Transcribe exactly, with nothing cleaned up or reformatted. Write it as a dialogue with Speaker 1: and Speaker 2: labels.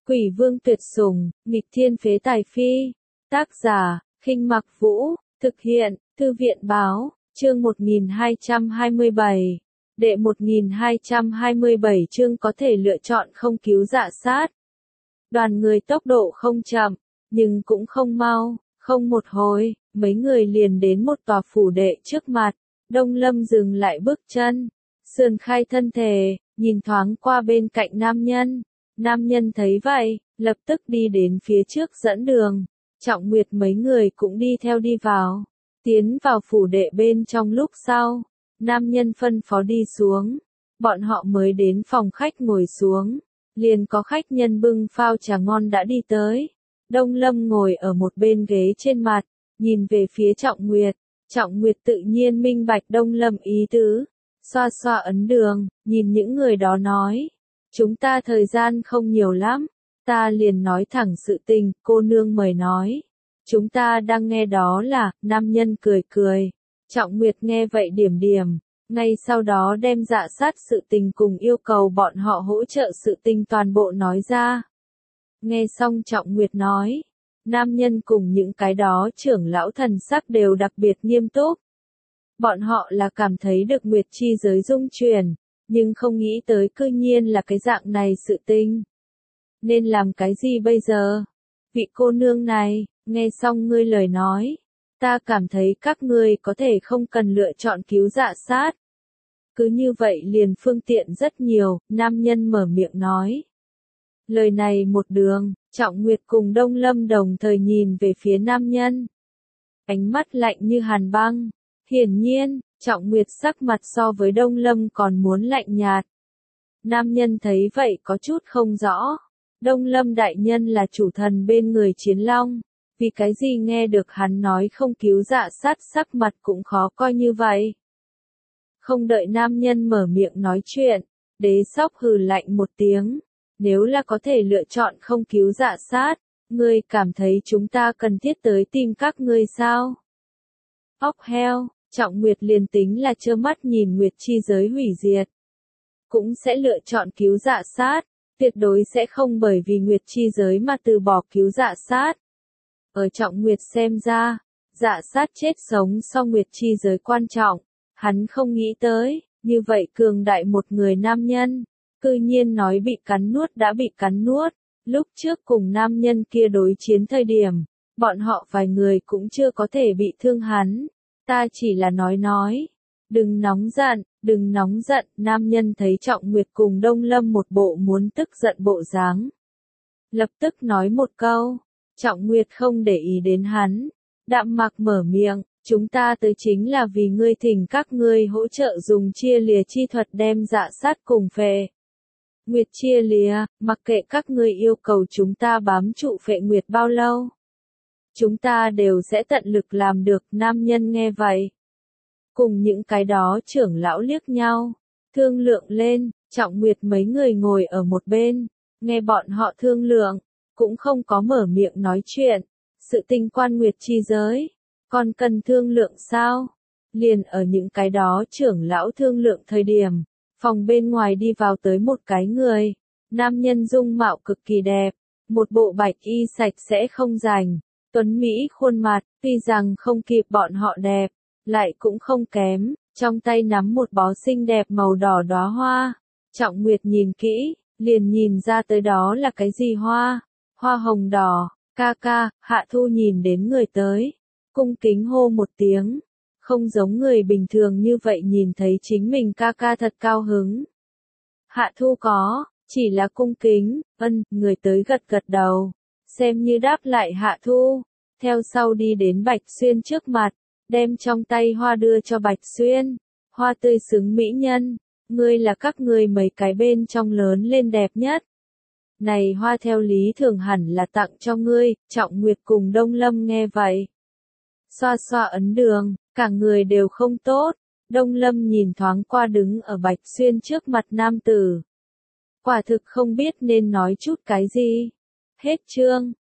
Speaker 1: Quỷ vương tuyệt sủng, nghịch thiên phế tài phi. Tác giả, Khinh Mặc Vũ, thực hiện, Thư viện báo, chương một nghìn hai trăm hai mươi bảy. Đệ một nghìn hai trăm hai mươi bảy chương có thể lựa chọn không cứu dạ sát. Đoàn người tốc độ không chậm, nhưng cũng không mau, không một hồi, mấy người liền đến một tòa phủ đệ trước mặt. Đông Lâm dừng lại bước chân, sườn khai thân thể, nhìn thoáng qua bên cạnh nam nhân. Nam nhân thấy vậy, lập tức đi đến phía trước dẫn đường. Trọng Nguyệt mấy người cũng đi theo đi vào. Tiến vào phủ đệ bên trong lúc sau, nam nhân phân phó đi xuống. Bọn họ mới đến phòng khách ngồi xuống, liền có khách nhân bưng phao trà ngon đã đi tới. Đông Lâm ngồi ở một bên ghế trên mặt, nhìn về phía Trọng Nguyệt. Trọng Nguyệt tự nhiên minh bạch Đông Lâm ý tứ, xoa xoa ấn đường, nhìn những người đó nói. Chúng ta thời gian không nhiều lắm, ta liền nói thẳng sự tình, cô nương mời nói. Chúng ta đang nghe đó là, nam nhân cười cười. Trọng Nguyệt nghe vậy điểm điểm, ngay sau đó đem dạ sát sự tình cùng yêu cầu bọn họ hỗ trợ sự tình toàn bộ nói ra. Nghe xong Trọng Nguyệt nói, nam nhân cùng những cái đó trưởng lão thần sắc đều đặc biệt nghiêm túc. Bọn họ là cảm thấy được Nguyệt chi giới dung chuyển, nhưng không nghĩ tới cư nhiên là cái dạng này sự tình. Nên làm cái gì bây giờ? Vị cô nương này, nghe xong ngươi lời nói, ta cảm thấy các ngươi có thể không cần lựa chọn cứu dạ sát. Cứ như vậy liền phương tiện rất nhiều, nam nhân mở miệng nói. Lời này một đường, Trọng Nguyệt cùng Đông Lâm đồng thời nhìn về phía nam nhân. Ánh mắt lạnh như hàn băng. Hiển nhiên, Trọng Nguyệt sắc mặt so với Đông Lâm còn muốn lạnh nhạt. Nam nhân thấy vậy có chút không rõ. Đông Lâm đại nhân là chủ thần bên người Chiến Long. Vì cái gì nghe được hắn nói không cứu dạ sát sắc mặt cũng khó coi như vậy. Không đợi nam nhân mở miệng nói chuyện, Đế Sóc hừ lạnh một tiếng. Nếu là có thể lựa chọn không cứu dạ sát, ngươi cảm thấy chúng ta cần thiết tới tìm các ngươi sao? Óc heo, Trọng Nguyệt liền tính là trơ mắt nhìn Nguyệt chi giới hủy diệt. Cũng sẽ lựa chọn cứu dạ sát, tuyệt đối sẽ không bởi vì Nguyệt chi giới mà từ bỏ cứu dạ sát. Ở Trọng Nguyệt xem ra, dạ sát chết sống so Nguyệt chi giới quan trọng, hắn không nghĩ tới, như vậy cường đại một người nam nhân. Cư nhiên nói bị cắn nuốt đã bị cắn nuốt, lúc trước cùng nam nhân kia đối chiến thời điểm, bọn họ vài người cũng chưa có thể bị thương hắn, ta chỉ là nói nói, đừng nóng giận, đừng nóng giận, nam nhân thấy Trọng Nguyệt cùng Đông Lâm một bộ muốn tức giận bộ dáng. Lập tức nói một câu, Trọng Nguyệt không để ý đến hắn, đạm mặc mở miệng, chúng ta tới chính là vì ngươi thỉnh các ngươi hỗ trợ dùng chia lìa chi thuật đem dạ sát cùng phệ. Nguyệt chia lìa, mặc kệ các ngươi yêu cầu chúng ta bám trụ phệ Nguyệt bao lâu. Chúng ta đều sẽ tận lực làm được, nam nhân nghe vậy. Cùng những cái đó trưởng lão liếc nhau, thương lượng lên, Trọng Nguyệt mấy người ngồi ở một bên, nghe bọn họ thương lượng, cũng không có mở miệng nói chuyện. Sự tình quan Nguyệt chi giới, còn cần thương lượng sao? Liền ở những cái đó trưởng lão thương lượng thời điểm. Phòng bên ngoài đi vào tới một cái người, nam nhân dung mạo cực kỳ đẹp, một bộ bạch y sạch sẽ không rành, tuấn mỹ khuôn mặt, tuy rằng không kịp bọn họ đẹp, lại cũng không kém, trong tay nắm một bó xinh đẹp màu đỏ đóa hoa. Trọng Nguyệt nhìn kỹ, liền nhìn ra tới đó là cái gì hoa, hoa hồng đỏ. Ca ca, Hạ Thu nhìn đến người tới, cung kính hô một tiếng. Không giống người bình thường như vậy nhìn thấy chính mình ca ca thật cao hứng. Hạ Thu có, chỉ là cung kính, ân, người tới gật gật đầu, xem như đáp lại Hạ Thu, theo sau đi đến Bạch Xuyên trước mặt, đem trong tay hoa đưa cho Bạch Xuyên, hoa tươi xứng mỹ nhân, ngươi là các ngươi mấy cái bên trong lớn lên đẹp nhất. Này hoa theo lý thường hẳn là tặng cho ngươi, Trọng Nguyệt cùng Đông Lâm nghe vậy. Xoa xoa ấn đường. Cả người đều không tốt, Đông Lâm nhìn thoáng qua đứng ở Bạch Xuyên trước mặt nam tử. Quả thực không biết nên nói chút cái gì. Hết chương.